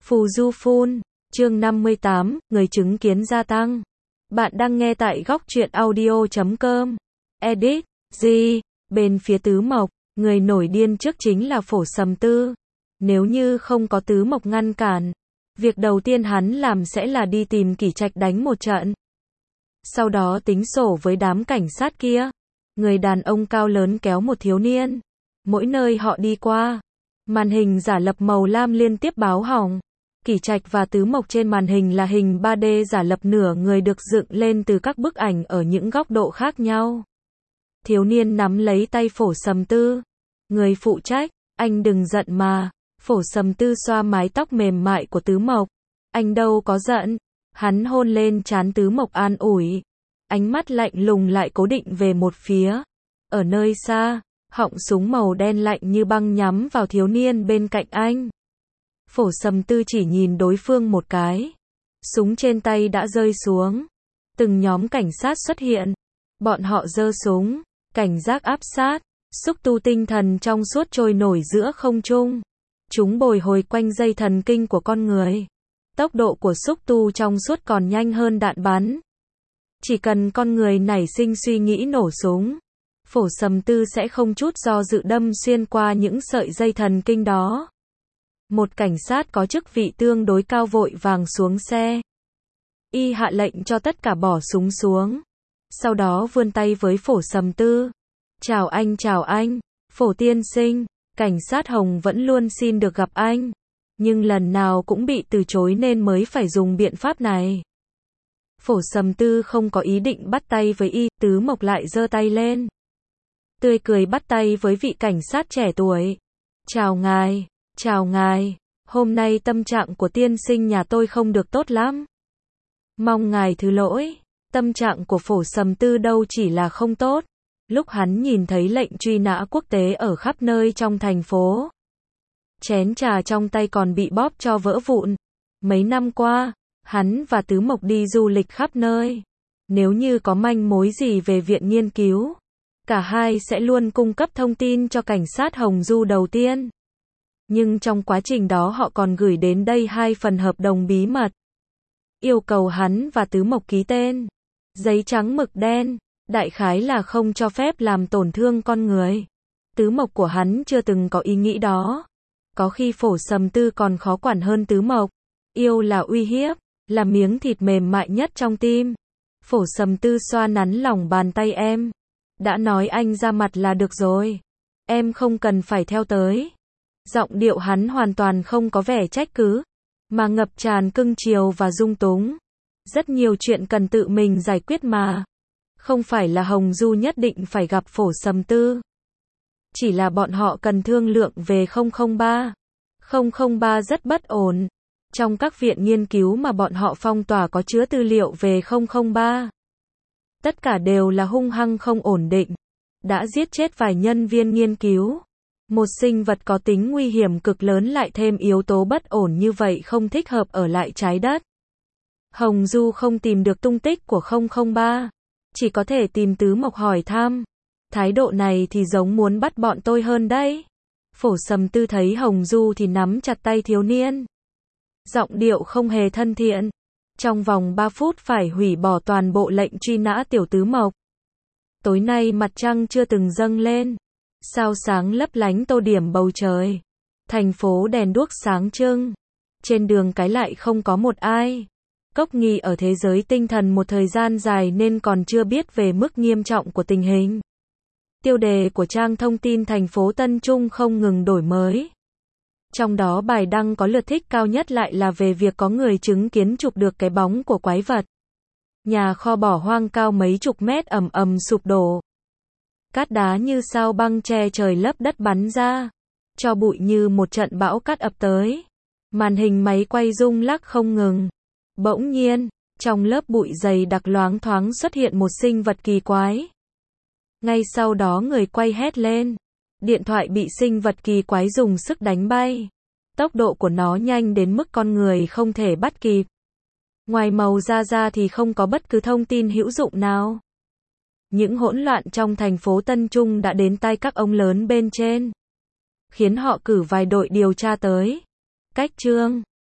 Phù Du Phun, chương 58, người chứng kiến gia tăng. Bạn đang nghe tại góc truyện audio.com. Edit, G, bên phía Tứ Mộc, người nổi điên trước chính là Phổ Sầm Tư. Nếu như không có Tứ Mộc ngăn cản, việc đầu tiên hắn làm sẽ là đi tìm Kỷ Trạch đánh một trận. Sau đó tính sổ với đám cảnh sát kia. Người đàn ông cao lớn kéo một thiếu niên. Mỗi nơi họ đi qua, màn hình giả lập màu lam liên tiếp báo hỏng. Kỷ Trạch và Tứ Mộc trên màn hình là hình 3D giả lập nửa người được dựng lên từ các bức ảnh ở những góc độ khác nhau. Thiếu niên nắm lấy tay Phổ Sầm Tư. Người phụ trách, anh đừng giận mà. Phổ Sầm Tư xoa mái tóc mềm mại của Tứ Mộc. Anh đâu có giận. Hắn hôn lên trán Tứ Mộc an ủi. Ánh mắt lạnh lùng lại cố định về một phía. Ở nơi xa, họng súng màu đen lạnh như băng nhắm vào thiếu niên bên cạnh anh. Phổ Sầm Tư chỉ nhìn đối phương một cái. Súng trên tay đã rơi xuống. Từng nhóm cảnh sát xuất hiện. Bọn họ giơ súng, cảnh giác áp sát. Xúc tu tinh thần trong suốt trôi nổi giữa không trung. Chúng bồi hồi quanh dây thần kinh của con người. Tốc độ của xúc tu trong suốt còn nhanh hơn đạn bắn. Chỉ cần con người nảy sinh suy nghĩ nổ súng, Phổ Sầm Tư sẽ không chút do dự đâm xuyên qua những sợi dây thần kinh đó. Một cảnh sát có chức vị tương đối cao vội vàng xuống xe. Y hạ lệnh cho tất cả bỏ súng xuống. Sau đó vươn tay với Phổ Sầm Tư. Chào anh, Phổ tiên sinh. Cảnh sát Hồng vẫn luôn xin được gặp anh. Nhưng lần nào cũng bị từ chối nên mới phải dùng biện pháp này. Phổ Sầm Tư không có ý định bắt tay với y, Tứ Mộc lại giơ tay lên. Tươi cười bắt tay với vị cảnh sát trẻ tuổi. Chào ngài, hôm nay tâm trạng của tiên sinh nhà tôi không được tốt lắm. Mong ngài thứ lỗi, tâm trạng của Phổ Sầm Tư đâu chỉ là không tốt. Lúc hắn nhìn thấy lệnh truy nã quốc tế ở khắp nơi trong thành phố. Chén trà trong tay còn bị bóp cho vỡ vụn. Mấy năm qua, hắn và Tứ Mộc đi du lịch khắp nơi. Nếu như có manh mối gì về viện nghiên cứu, cả hai sẽ luôn cung cấp thông tin cho cảnh sát Hồng Du đầu tiên. Nhưng trong quá trình đó họ còn gửi đến đây 2 phần hợp đồng bí mật. Yêu cầu hắn và Tứ Mộc ký tên. Giấy trắng mực đen, đại khái là không cho phép làm tổn thương con người. Tứ Mộc của hắn chưa từng có ý nghĩ đó. Có khi Phổ Sầm Tư còn khó quản hơn Tứ Mộc. Yêu là uy hiếp, là miếng thịt mềm mại nhất trong tim. Phổ Sầm Tư xoa nắn lòng bàn tay em. Đã nói anh ra mặt là được rồi. Em không cần phải theo tới. Giọng điệu hắn hoàn toàn không có vẻ trách cứ, mà ngập tràn cưng chiều và dung túng. Rất nhiều chuyện cần tự mình giải quyết mà. Không phải là Hồng Du nhất định phải gặp Phổ Sầm Tư. Chỉ là bọn họ cần thương lượng về 003. 003 rất bất ổn. Trong các viện nghiên cứu mà bọn họ phong tỏa có chứa tư liệu về 003. Tất cả đều là hung hăng không ổn định. Đã giết chết vài nhân viên nghiên cứu. Một sinh vật có tính nguy hiểm cực lớn lại thêm yếu tố bất ổn như vậy không thích hợp ở lại trái đất. Hồng Du không tìm được tung tích của 003. Chỉ có thể tìm Tứ Mộc hỏi thăm. Thái độ này thì giống muốn bắt bọn tôi hơn đấy. Phổ Sầm Tư thấy Hồng Du thì nắm chặt tay thiếu niên. Giọng điệu không hề thân thiện. Trong vòng 3 phút phải hủy bỏ toàn bộ lệnh truy nã tiểu Tứ Mộc. Tối nay mặt trăng chưa từng dâng lên. Sao sáng lấp lánh tô điểm bầu trời. Thành phố đèn đuốc sáng trưng. Trên đường cái lại không có một ai. Cốc Nghi ở thế giới tinh thần một thời gian dài nên còn chưa biết về mức nghiêm trọng của tình hình. Tiêu đề của trang thông tin thành phố Tân Trung không ngừng đổi mới. Trong đó bài đăng có lượt thích cao nhất lại là về việc có người chứng kiến chụp được cái bóng của quái vật. Nhà kho bỏ hoang cao mấy chục mét ầm ầm sụp đổ. Cát đá như sao băng che trời lấp đất bắn ra. Cho bụi như một trận bão cát ập tới. Màn hình máy quay rung lắc không ngừng. Bỗng nhiên, trong lớp bụi dày đặc loáng thoáng xuất hiện một sinh vật kỳ quái. Ngay sau đó người quay hét lên. Điện thoại bị sinh vật kỳ quái dùng sức đánh bay. Tốc độ của nó nhanh đến mức con người không thể bắt kịp. Ngoài màu da thì không có bất cứ thông tin hữu dụng nào. Những hỗn loạn trong thành phố Tân Trung đã đến tai các ông lớn bên trên. Khiến họ cử vài đội điều tra tới. Cách chương